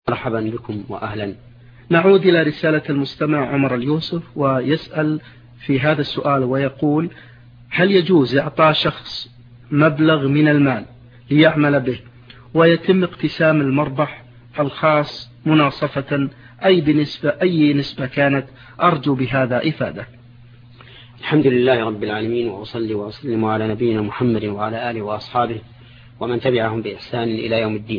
مرحبا بكم وأهلا. نعود إلى رسالة المستمع عمر اليوسف، ويسأل في هذا السؤال ويقول: هل يجوز إعطاء شخص مبلغ من المال ليعمل به ويتم اقتسام المربح الخاص مناصفة أي نسبة كانت؟ أرجو بهذا إفادة. الحمد لله رب العالمين، وأصلي وأسلم على نبينا محمد وعلى آله وأصحابه ومن تبعهم بإحسان إلى يوم الدين.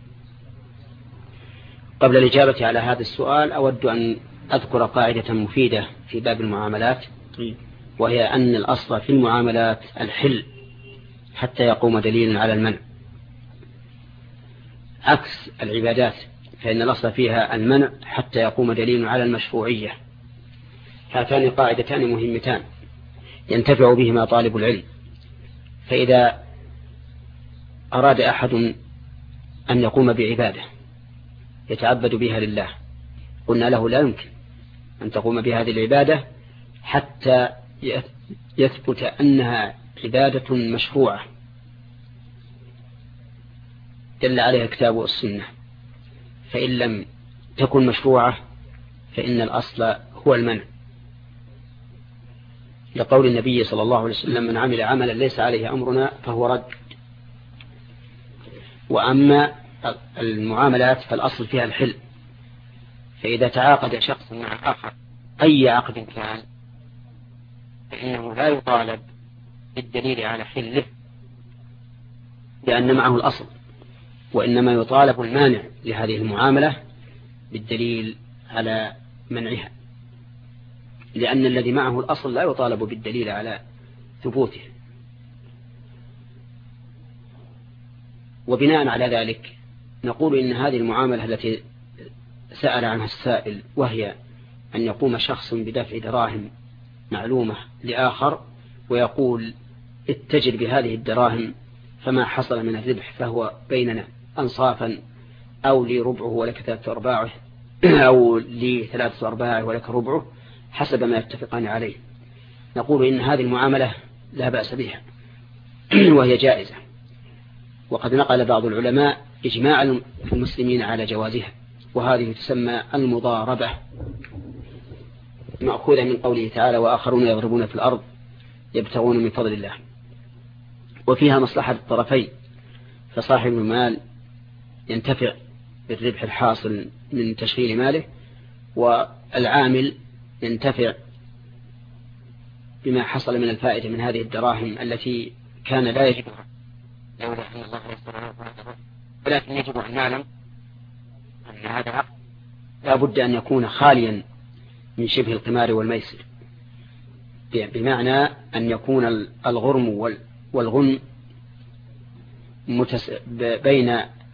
قبل الإجابة على هذا السؤال أود أن أذكر قاعدة مفيدة في باب المعاملات، وهي أن الأصل في المعاملات الحل حتى يقوم دليل على المنع، عكس العبادات فإن الأصل فيها المنع حتى يقوم دليل على المشروعية. هاتان قاعدتان مهمتان ينتفع بهما طالب العلم، فإذا أراد أحد أن يقوم بعبادة يتعبد بها لله، قلنا له لا يمكن أن تقوم بهذه العبادة حتى يثبت أنها عبادة مشروعة دل عليها الكتاب والسنة. فإن لم تكن مشروعة فإن الأصل هو المنع، لقول النبي صلى الله عليه وسلم: من عمل عملا ليس عليه أمرنا فهو رد. وأما المعاملات فالأصل فيها الحل، فإذا تعاقد شخص مع آخر أي عقد كان فإنه لا يطالب بالدليل على حله لأن معه الأصل، وإنما يطالب المانع لهذه المعاملة بالدليل على منعها، لأن الذي معه الأصل لا يطالب بالدليل على ثبوته. وبناء على ذلك نقول إن هذه المعاملة التي سأل عنها السائل، وهي أن يقوم شخص بدفع دراهم معلومة لآخر ويقول: اتجر بهذه الدراهم، فما حصل من الربح فهو بيننا أنصافا، أو لي ربعه ولك 3/4 أو لي 3/4 ولك ربعه، حسب ما يتفقان عليه. نقول إن هذه المعاملة لا بأس بها وهي جائزة، وقد نقل بعض العلماء إجماع المسلمين على جوازها، وهذه تسمى المضاربة، مأخوذة من قوله تعالى: وآخرون يضربون في الأرض يبتغون من فضل الله. وفيها مصلحة الطرفين، فصاحب المال ينتفع بالربح الحاصل من تشغيل ماله، والعامل ينتفع بما حصل من الفائدة من هذه الدراهم التي كان لا يجبها لولا أن الله يستطيع، ولكن يجب أن نعلم أن هذا العقد لا بد أن يكون خاليا من شبه القمار والميسر، بمعنى أن يكون الغرم والغنم بين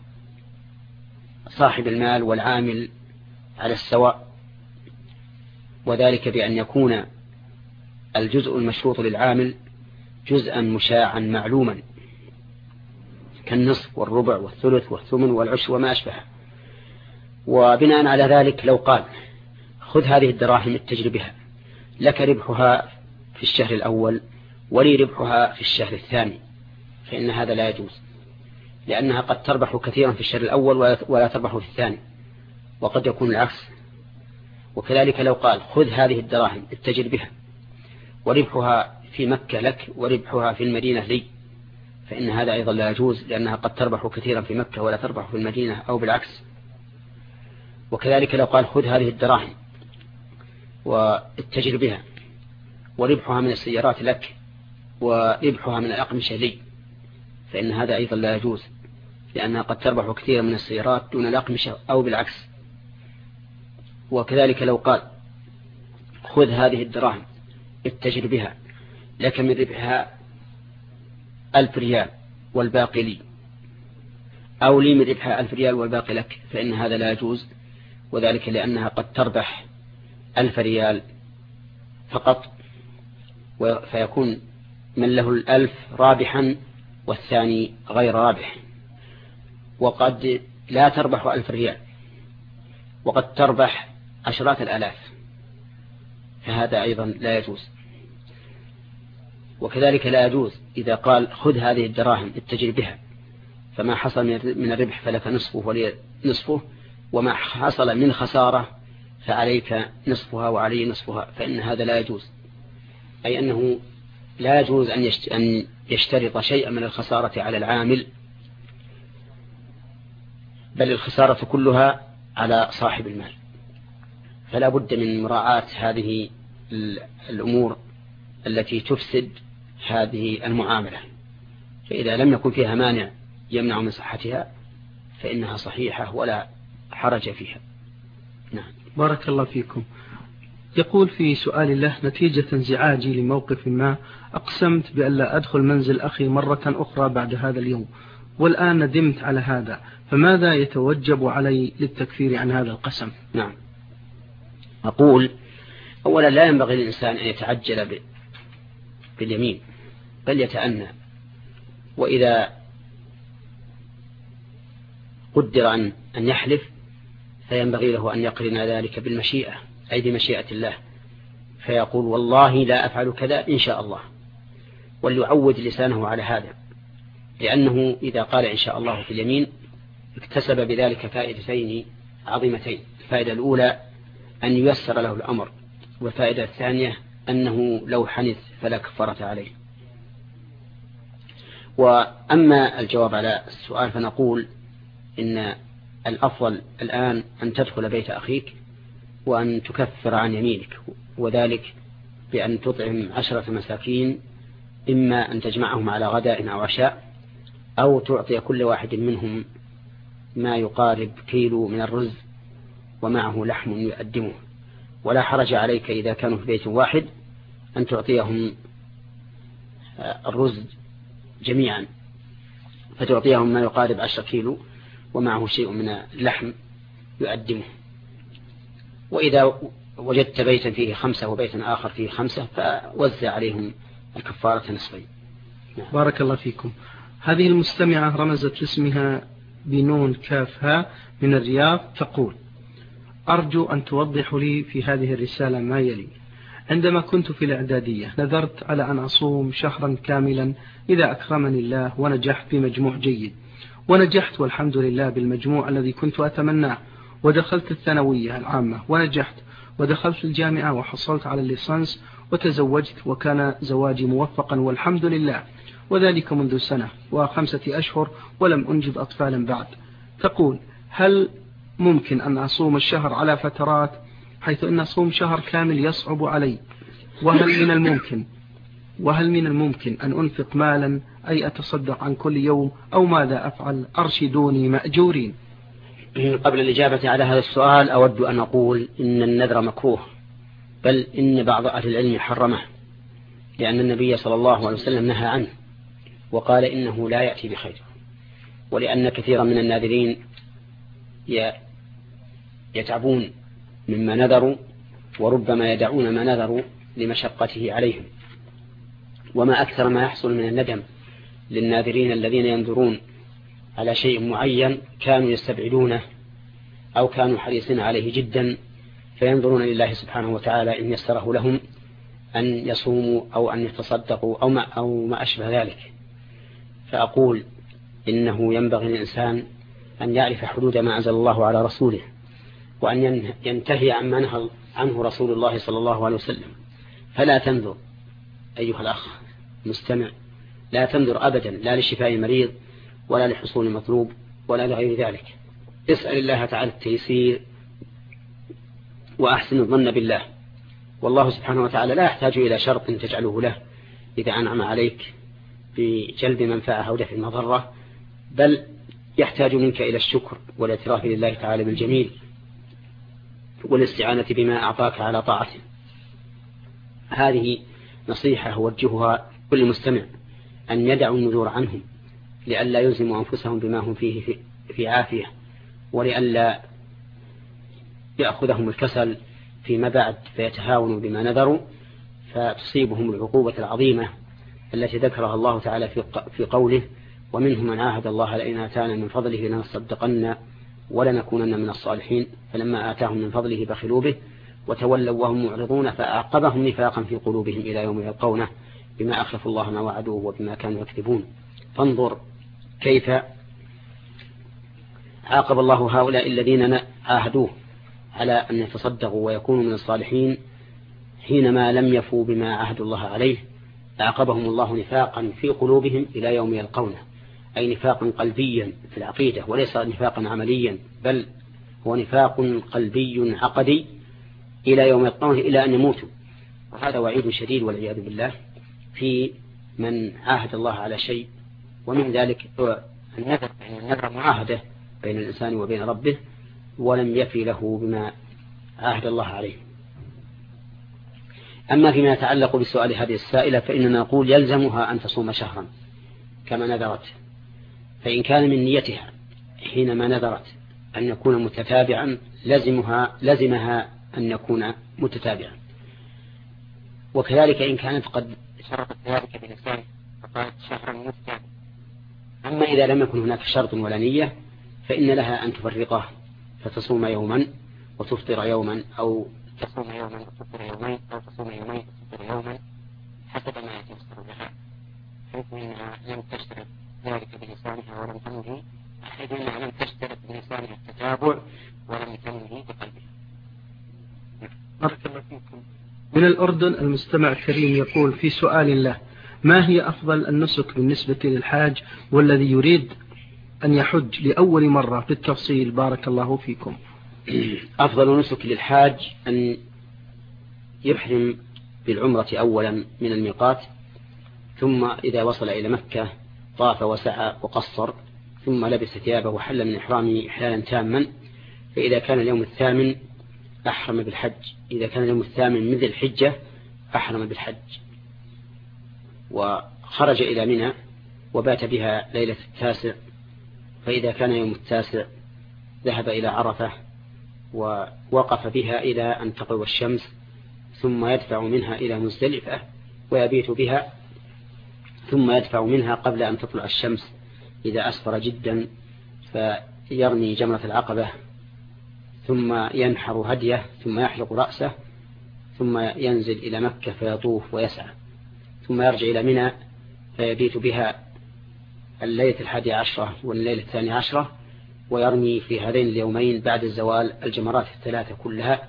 صاحب المال والعامل على السواء، وذلك بأن يكون الجزء المشروط للعامل جزءا مشاعا معلوما كالنصف والربع والثلث والثمن والعشر وما أشبه. وبناء على ذلك لو قال: خذ هذه الدراهم اتجر بها، لك ربحها في الشهر الأول ولي ربحها في الشهر الثاني، فإن هذا لا يجوز، لأنها قد تربح كثيرا في الشهر الأول ولا تربح في الثاني، وقد يكون العكس. وكذلك لو قال: خذ هذه الدراهم اتجر بها وربحها في مكة لك وربحها في المدينة لي، فإن هذا أيضا لا يجوز، لأنها قد تربح كثيرا في مكة ولا تربح في المدينة أو بالعكس. وكذلك لو قال: خذ هذه الدراهم واتجر بها وربحها من السيارات لك وربحها من الأقمشة لي، فإن هذا أيضا لا يجوز، لأنها قد تربح كثيرا من السيارات دون الأقمشة أو بالعكس. وكذلك لو قال: خذ هذه الدراهم اتجر بها، لك من ربحها 1000 ريال والباقي لي، أو لي من ربحها 1000 ريال والباقي لك، فإن هذا لا يجوز، وذلك لأنها قد تربح 1000 ريال فقط، فيكون من له 1000 رابحا والثاني غير رابح. وقد لا تربح 1000 ريال وقد تربح عشرات الآلاف، فهذا أيضا لا يجوز. وكذلك لا يجوز إذا قال: خذ هذه الدراهم اتجر بها، فما حصل من الربح فلك نصفه ولي نصفه، وما حصل من خسارة فعليك نصفها وعلي نصفها، فإن هذا لا يجوز، أي أنه لا يجوز أن يشترط شيئا من الخسارة على العامل، بل الخسارة كلها على صاحب المال. فلا بد من مراعاة هذه الأمور التي تفسد هذه المعاملة، فإذا لم يكن فيها مانع يمنع من صحتها فإنها صحيحة ولا حرج فيها. نعم. بارك الله فيكم. يقول في سؤال له: نتيجة انزعاجي لموقف ما أقسمت بأن لا أدخل منزل أخي مرة أخرى بعد هذا اليوم، والآن ندمت على هذا، فماذا يتوجب علي للتكفير عن هذا القسم؟ نعم. أقول أولا لا ينبغي للإنسان أن يتعجل باليمين، بل يتأنى، وإذا قدر أن يحلف فينبغي له أن يقرن ذلك بالمشيئة، أي بمشيئة الله، فيقول والله لا أفعل كذا إن شاء الله، وليعود لسانه على هذا، لأنه إذا قال إن شاء الله في اليمين اكتسب بذلك فائدتين عظيمتين: الفائدة الأولى أن ييسر له الأمر، والفائدة الثانية أنه لو حنث فلا كفارة عليه. وأما الجواب على السؤال فنقول إن الأفضل الآن أن تدخل بيت أخيك وأن تكفر عن يمينك، وذلك بأن تطعم 10 مساكين، إما أن تجمعهم على غداء أو عشاء، أو تعطي كل واحد منهم ما يقارب كيلو من الرز ومعه لحم يقدمه. ولا حرج عليك إذا كانوا في بيت واحد أن تعطيهم الرز جميعا، فتعطيهم ما يقارب 10 كيلو ومعه شيء من اللحم يقدمه. وإذا وجدت بيتا فيه 5 وبيتا آخر فيه 5 فوزع عليهم الكفارة نصفين. بارك الله فيكم. هذه المستمعة رمزت اسمها بنون كافها من الرياض، تقول: أرجو أن توضح لي في هذه الرسالة ما يلي. عندما كنت في الإعدادية نذرت على أن أصوم شهرا كاملا إذا أكرمني الله ونجحت بمجموع جيد، ونجحت والحمد لله بالمجموع الذي كنت أتمناه، ودخلت الثانوية العامة ونجحت، ودخلت الجامعة وحصلت على الليسانس وتزوجت، وكان زواجي موفقا والحمد لله، وذلك منذ 1 و5 أشهر ولم أنجب أطفالا بعد. تقول: هل ممكن أن أصوم الشهر على فترات، حيث أن أصوم شهر كامل يصعب علي؟ وهل من الممكن أن أنفق مالا، أي أتصدق عن كل يوم، أو ماذا أفعل؟ أرشدوني مأجورين. قبل الإجابة على هذا السؤال أود أن أقول إن النذر مكروه، بل إن بعض أهل العلم حرمه، لأن النبي صلى الله عليه وسلم نهى عنه وقال إنه لا يأتي بخير، ولأن كثيرا من الناذرين يتعبون مما نذروا، وربما يدعون ما نذروا لمشقته عليهم. وما أكثر ما يحصل من الندم للناذرين الذين ينذرون على شيء معين كانوا يستبعدونه أو كانوا حريصين عليه جدا، فينظرون لله سبحانه وتعالى إن يسره لهم أن يصوموا أو أن يتصدقوا أو ما أشبه ذلك. فأقول إنه ينبغي للإنسان أن يعرف حدود ما أنزل الله على رسوله، وأن ينتهي عما نهى عنه رسول الله صلى الله عليه وسلم. فلا تنذر أيها الأخ مستمع، لا تنذر أبدا، لا لشفاء مريض ولا لحصول مطلوب ولا لغير ذلك. اسأل الله تعالى التيسير وأحسن الظن بالله، والله سبحانه وتعالى لا يحتاج إلى شرط تجعله له إذا أنعم عليك بجلب منفعة أو دفع مضرة، بل يحتاج منك إلى الشكر والاعتراف لله تعالى بالجميل والاستعانة بما أعطاك على طاعته. هذه نصيحة أوجهها كل مستمع، أن يدعوا النذور عنهم لئلا يلزموا أنفسهم بما هم فيه في عافية، ولئلا يأخذهم الكسل فيما بعد فيتهاونوا بما نذروا فتصيبهم العقوبة العظيمة التي ذكرها الله تعالى في قوله: ومنهم من عاهد الله لئن آتانا من فضله لنصدقن ولنكونن من الصالحين، فلما آتاهم من فضله بخلوا به وتولوا وهم معرضون فأعقبهم نفاقا في قلوبهم إلى يوم يلقونه بما أخلفوا الله ما وعدوه وبما كانوا يكذبون. فانظر كيف عاقب الله هؤلاء الذين عاهدوه على أن يتصدقوا ويكونوا من الصالحين حينما لم يفوا بما عهدوا الله عليه، عاقبهم الله نفاقا في قلوبهم إلى يوم يلقونه، أي نفاقا قلبيا في العقيدة وليس نفاقا عمليا، بل هو نفاق قلبي عقدي إلى يوم يلقونه إلى أن يموتوا. وهذا وعيد شديد والعياذ بالله في من عاهد الله على شيء، ومن ذلك النذر معاهدة بين الإنسان وبين ربه ولم يفي له بما عاهد الله عليه. أما فيما يتعلق بسؤال هذه السائلة فإننا نقول يلزمها أن تصوم شهرا كما نذرت، فإن كان من نيتها حينما نذرت أن يكون متتابعا لزمها أن يكون متتابعا، وكذلك إن كانت قد شرطت ذلك بلسان فقالت شهرا متتابعا. أما إذا لم يكن هناك شرط ولا نية فإن لها أن تفرقه، فتصوم يوما وتفطر يوما، أو تصوم يوما وتفطر يومين، أو تصوم يومين وتفطر يوما حسب ما يتيسر لها، حيث أنها لم تشترط ذلك بلسانها ولم تنوي، حيث أنها لم تشترط بلسانها التتابع ولم تنوي بقلبها. بارك الله فيكم. من الأردن المستمع الكريم يقول في سؤال له: ما هي أفضل النسك بالنسبة للحاج والذي يريد أن يحج لأول مرة بالتفصيل؟ بارك الله فيكم. أفضل نسك للحاج أن يحرم بالعمرة أولا من الميقات، ثم إذا وصل إلى مكة طاف وسعى وقصر، ثم لبس ثيابه وحل من إحرامه إحلالا تاما. فإذا كان اليوم الثامن أحرم بالحج، إذا كان اليوم الثامن من ذي الحجة أحرم بالحج، وخرج إلى منى وبات بها ليلة التاسع. فإذا كان يوم التاسع ذهب إلى عرفة ووقف بها إلى أن تغرب الشمس، ثم يدفع منها إلى مزدلفة ويبيت بها، ثم يدفع منها قبل أن تطلع الشمس إذا أسفر جدا، فيرمي جمرة العقبة، ثم ينحر هديه، ثم يحلق رأسه، ثم ينزل إلى مكة فيطوف ويسعى، ثم يرجع إلى منى فيبيت بها الليلة 11 والليلة 12، ويرمي في هذين اليومين بعد الزوال الجمرات الثلاثة كلها،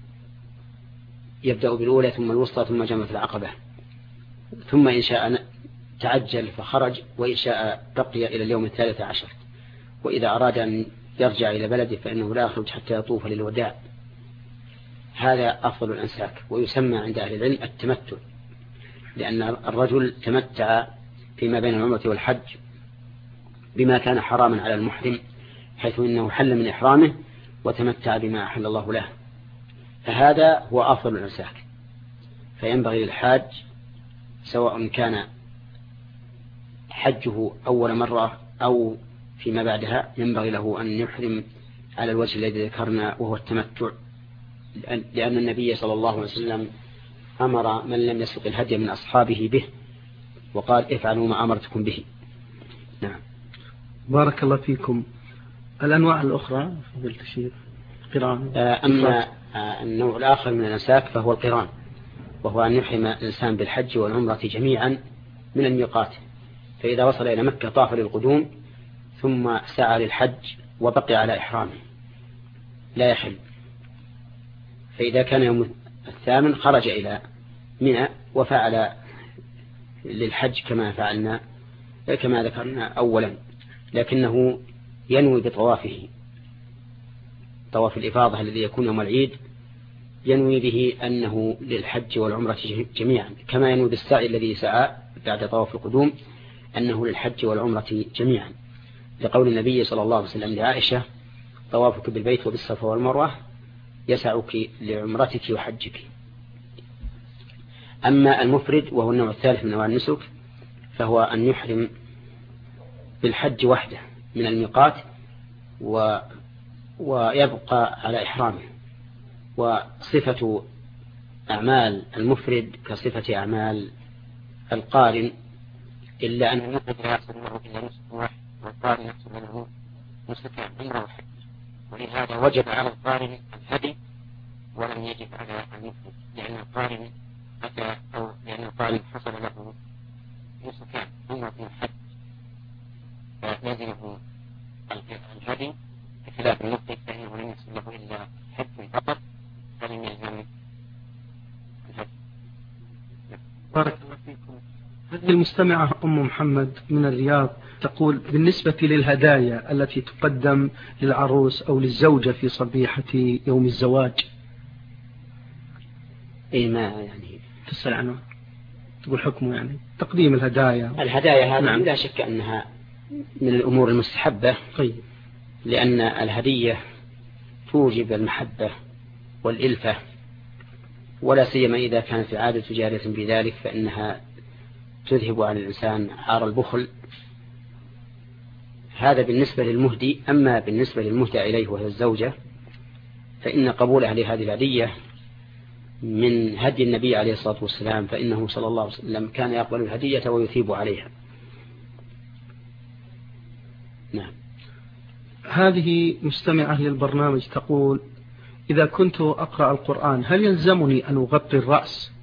يبدأ بالأولى ثم الوسطى ثم جمرة العقبة، ثم إن شاء تعجل فخرج، وإن شاء بقي إلى اليوم 13. وإذا أراد أن يرجع إلى بلده فإنه لا يخرج حتى يطوف للوداع. هذا أفضل الأنساك، ويسمى عند أهل العلم التمتع، لأن الرجل تمتع فيما بين العمرة والحج بما كان حراما على المحرم، حيث إنه حل من إحرامه وتمتع بما أحل الله له، فهذا هو أفضل الأنساك. فينبغي للحاج سواء كان حجه أول مرة أو فيما بعدها ينبغي له أن يحرم على الوجه الذي ذكرنا وهو التمتع، لأن النبي صلى الله عليه وسلم أمر من لم يسق الهدي من أصحابه به، وقال افعلوا ما أمرتكم به. نعم. بارك الله فيكم. الأنواع الأخرى فضيلة الشيخ قران. أما النوع الآخر من الأنساك فهو القران، وهو أن يحرم الإنسان بالحج والعمرة جميعا من الميقات، فإذا وصل إلى مكة طاف للقدوم ثم سعى للحج وبقي على إحرامه لا يحل. فإذا كان يوم الثامن خرج إلى منى وفعل للحج كما ذكرنا أولا، لكنه ينوي بطوافه طواف الإفاضة الذي يكون يوم العيد، ينوي به أنه للحج والعمرة جميعا، كما ينوي بالسعي الذي سعى بعد طواف القدوم أنه للحج والعمرة جميعا، لقول النبي صلى الله عليه وسلم لعائشة: طوافك بالبيت وبالصفا والمروة يسعك لعمرتك وحجك. أما المفرد وهو النوع الثالث من أنواع النسك فهو أن يحرم بالحج وحده من الميقات ويبقى على إحرامه. وصفة أعمال المفرد كصفة أعمال القارن، إلا أن المفرد لا يحصل له إلا نسك واحد، والقارن يحصل له نسك عمرة وحج، ولهذا وجب على القارن الهدي ولم يجب على المفرد، لأن القارن أتى أو لأن القارن حصل له نسك عمرة وحج فلزمه الهدي بخلاف النقي فإنه لم يصل له إلا حكم فقط فلم يلزم الحكم. بارك الله فيكم. هذه المستمعة أم محمد من الرياض تقول: بالنسبة للهدايا التي تقدم للعروس أو للزوجة في صبيحة يوم الزواج، إيه ما يعني تسأل عنه، تقول حكمه يعني تقديم الهدايا هذه لا شك أنها من الأمور المستحبة. طيب. لأن الهدية توجب المحبة والإلفة، ولا سيما إذا كانت العادة جارية بذلك فإنها تذهب عن الإنسان عار البخل. هذا بالنسبة للمهدي. أما بالنسبة للمهدى إليه وهي الزوجة فإن قبولها لهذه الهدية من هدي النبي عليه الصلاة والسلام، فإنه صلى الله عليه وسلم كان يقبل الهدية ويثيب عليها. نعم. هذه مستمعة للبرنامج تقول: إذا كنت أقرأ القرآن هل يلزمني أن أغطي الرأس؟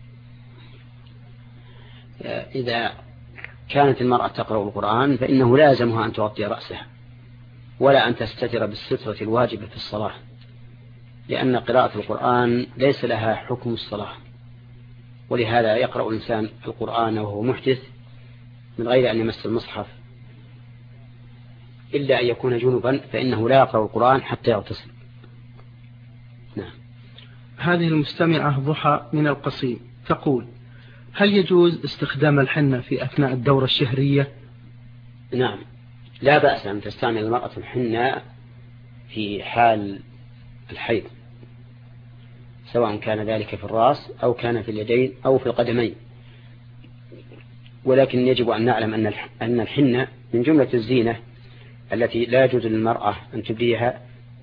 إذا كانت المرأة تقرأ القرآن فإنه لازمها أن تغطي رأسها، ولا أن تستتر بالسترة الواجبة في الصلاة، لأن قراءة القرآن ليس لها حكم الصلاة. ولهذا يقرأ الإنسان القرآن وهو محدث من غير أن يمس المصحف، إلا أن يكون جنبا فإنه لا يقرأ القرآن حتى يغتسل. نعم. هذه المستمعة ضحى من القصيم تقول: هل يجوز استخدام الحنة في أثناء الدورة الشهرية؟ نعم، لا بأس أن تستعمل المرأة الحنة في حال الحيض، سواء كان ذلك في الرأس أو كان في اليدين أو في القدمين. ولكن يجب أن نعلم أن الحنة من جملة الزينة التي لا يجوز للمرأة أن تبديها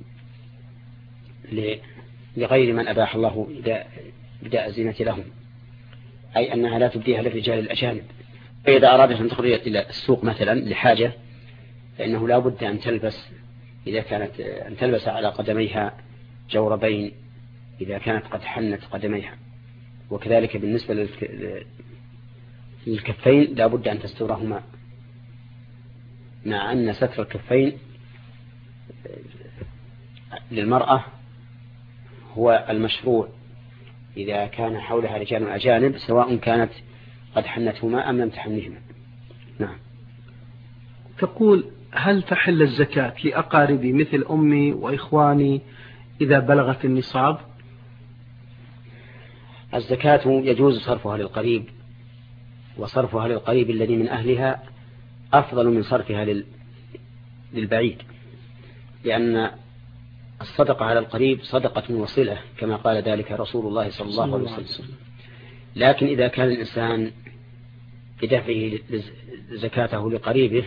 لغير من أباح الله بداء الزينة لهم، أي أنها لا تبديها للرجال الأجانب. فإذا أرادت أن تخرج إلى السوق مثلا لحاجة فإنه لا بد أن تلبس، إذا كانت أن تلبس على قدميها جوربين إذا كانت قد حنت قدميها، وكذلك بالنسبة للكفين لا بد أن تسترهما، مع أن ستر الكفين للمرأة هو المشروع إذا كان حولها رجال أجانب، سواء كانت قد حنتهما أم لم تحنهما. نعم. تقول: هل تحل الزكاة لأقاربي مثل أمي وإخواني إذا بلغت النصاب؟ الزكاة يجوز صرفها للقريب، وصرفها للقريب الذي من أهلها أفضل من صرفها للبعيد، لأن الصدقة على القريب صدقة وصلة كما قال ذلك رسول الله صلى الله عليه وسلم. لكن إذا كان الإنسان بدفعه زكاته لقريبه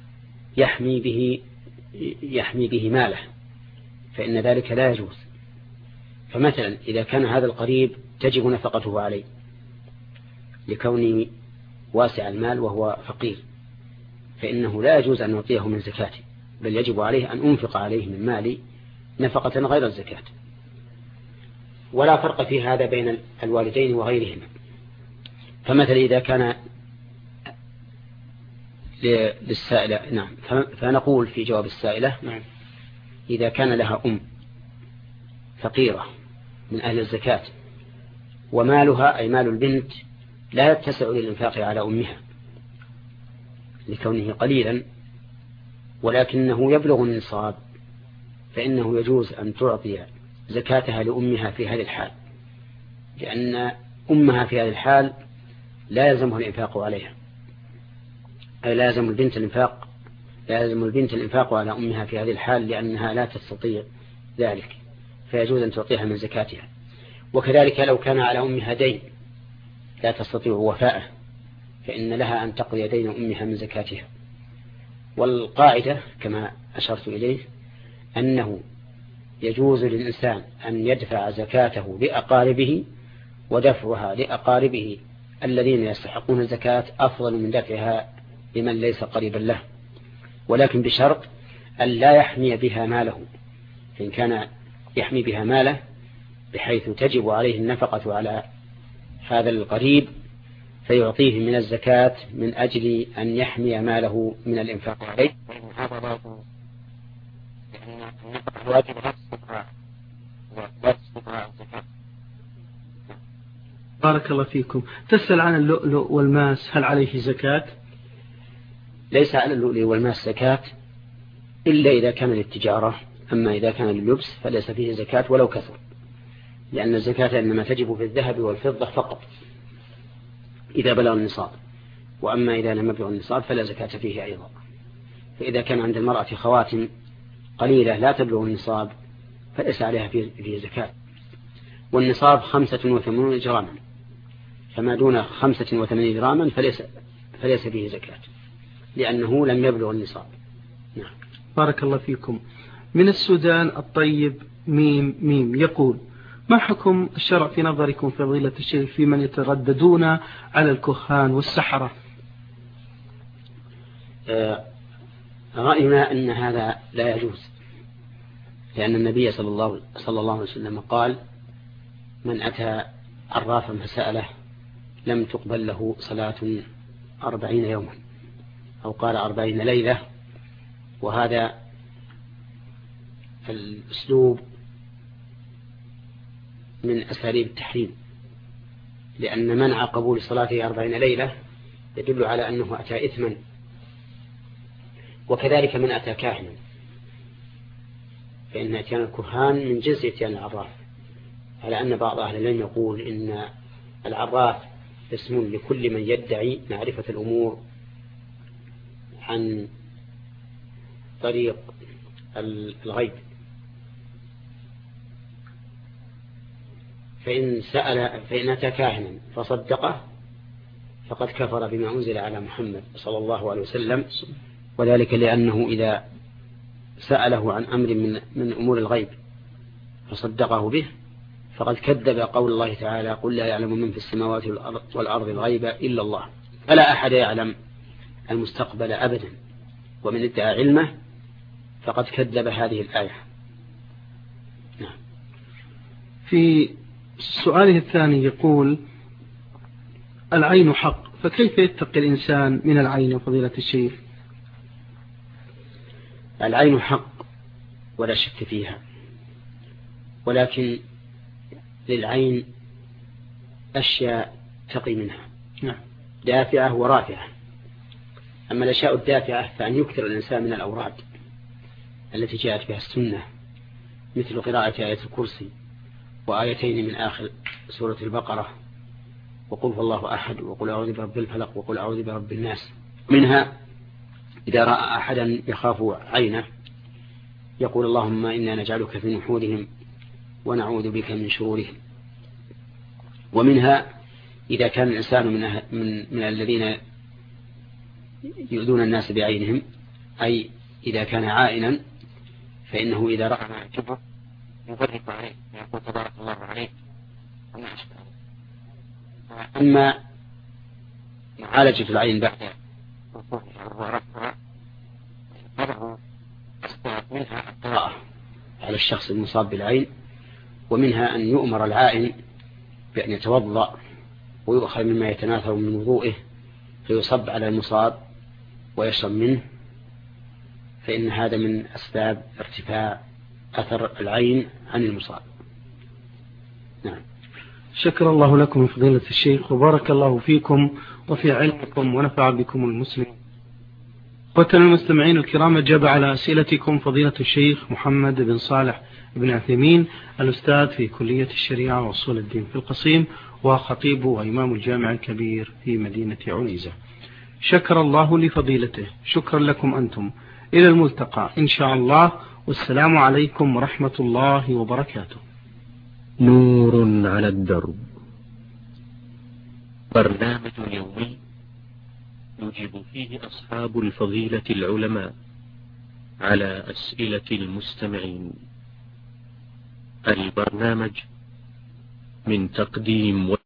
يحمي به ماله فإن ذلك لا يجوز. فمثلا إذا كان هذا القريب تجب نفقته عليه لكونه واسع المال وهو فقير، فإنه لا يجوز أن نعطيه من زكاته، بل يجب عليه أن أنفق عليه من مالي نفقة غير الزكاة. ولا فرق في هذا بين الوالدين وغيرهما. فمثلا إذا كان للسائلة، نعم، فنقول في جواب السائلة: نعم، إذا كان لها أم فقيرة من أهل الزكاة ومالها أي مال البنت لا يتسع للإنفاق على أمها لكونه قليلا ولكنه يبلغ النصاب، فإنه يجوز أن تعطي زكاتها لأمها في هذه الحال، لأن أمها في هذه الحال لا يلزمها الإنفاق عليها، أي لا يلزم البنت الإنفاق على أمها في هذه الحال لأنها لا تستطيع ذلك، فيجوز أن تعطيها من زكاتها. وكذلك لو كان على أمها دين لا تستطيع وفاءه فإن لها أن تقضي دين أمها من زكاتها. والقاعدة كما أشرت إليه أنه يجوز للإنسان أن يدفع زكاته لأقاربه، ودفعها لأقاربه الذين يستحقون الزكاة أفضل من دفعها لمن ليس قريبا له، ولكن بشرط أن لا يحمي بها ماله. فإن كان يحمي بها ماله بحيث تجب عليه النفقة على هذا القريب فيعطيه من الزكاة من أجل أن يحمي ماله من الإنفاق عليه، الواجب لا استدراء الزكاة. بارك الله فيكم. تسأل عن اللؤلؤ والماس، هل عليه زكاة؟ ليس على اللؤلؤ والماس زكاة إلا إذا كان للتجارة، أما إذا كان لللبس فليس فيه زكاة ولو كثر، لأن الزكاة إنما تجب في الذهب والفضة فقط إذا بلغ النصاب، وأما إذا لم يبلغ النصاب فلا زكاة فيه أيضا. فإذا كان عند المرأة خواتم قليلة لا تبلغ النصاب فليس عليها فيه زكاة. والنصاب 85 جراما، فما دون 85 جراما فليس فيه زكاة لأنه لم يبلغ النصاب. نعم. بارك الله فيكم. من السودان الطيب ميم يقول: ما حكم الشرع في نظركم فضيلة الشيخ في من يترددون على الكهان والسحرة؟ رأينا أن هذا لا يجوز، لأن النبي صلى الله عليه وسلم قال: من أتى عرافا فسأله لم تقبل له صلاة 40 يوما، أو قال 40 ليلة. وهذا الأسلوب من أساليب التحريم، لأن منع قبول صلاته 40 ليلة يدل على أنه أتى إثما. وكذلك من أتى كاهنا، فإن أتيان الكهان من جنس أتيان العراف، على أن بعض أهل العلم يقول إن العراف اسم لكل من يدعي معرفة الأمور عن طريق الغيب، فإن أتى كاهنا فصدقه فقد كفر بما أنزل على محمد صلى الله عليه وسلم، وذلك لأنه إذا سأله عن أمر من أمور الغيب فصدقه به فقد كذب قول الله تعالى: قل لا يعلم من في السماوات والأرض الغيب إلا الله. فلا أحد يعلم المستقبل أبدا، ومن ادعى علمه فقد كذب هذه الآية. نعم. في سؤاله الثاني يقول: العين حق، فكيف يتقي الإنسان من العين فضيلة الشيخ؟ العين حق ولا شك فيها، ولكن للعين أشياء تقي منها، دافعة ورافعة. أما الأشياء الدافعة فأن يكثر الإنسان من الأوراد التي جاءت بها السنة، مثل قراءة آية الكرسي وآيتين من آخر سورة البقرة، وقل هو الله أحد، وقل أعوذ برب الفلق، وقل أعوذ برب الناس. منها إذا رأى أحدا يخاف عينه يقول: اللهم إنا نجعلك في نحورهم ونعوذ بك من شرورهم. ومنها إذا كان الإنسان من الذين يؤذون الناس بعينهم، أي إذا كان عائنا فإنه إذا رأى ما يعجبه يبرك عليه ويقول تبارك الله عليه وما أشبه. أما معالجة العين بعد وقوفها ورفعها فله أسباب، منها القراءة على الشخص المصاب بالعين، ومنها أن يؤمر العائن بأن يتوضأ ويؤخذ مما يتناثر من وضوئه فيصب على المصاب ويشرب منه، فإن هذا من أسباب ارتفاع أثر العين عن المصاب. نعم. شكر الله لكم فضيلة الشيخ، وبارك الله فيكم وفي علمكم ونفع بكم المسلمين. قتل المستمعين الكرام، أجاب على أسئلتكم فضيلة الشيخ محمد بن صالح بن عثيمين، الأستاذ في كلية الشريعة وأصول الدين في القصيم، وخطيب وإمام الجامع الكبير في مدينة عنيزة. شكر الله لفضيلته. شكرا لكم أنتم. إلى الملتقى إن شاء الله، والسلام عليكم ورحمة الله وبركاته. نور على الدرب، برنامج يومي يجيب فيه أصحاب الفضيلة العلماء على أسئلة المستمعين. البرنامج من تقديم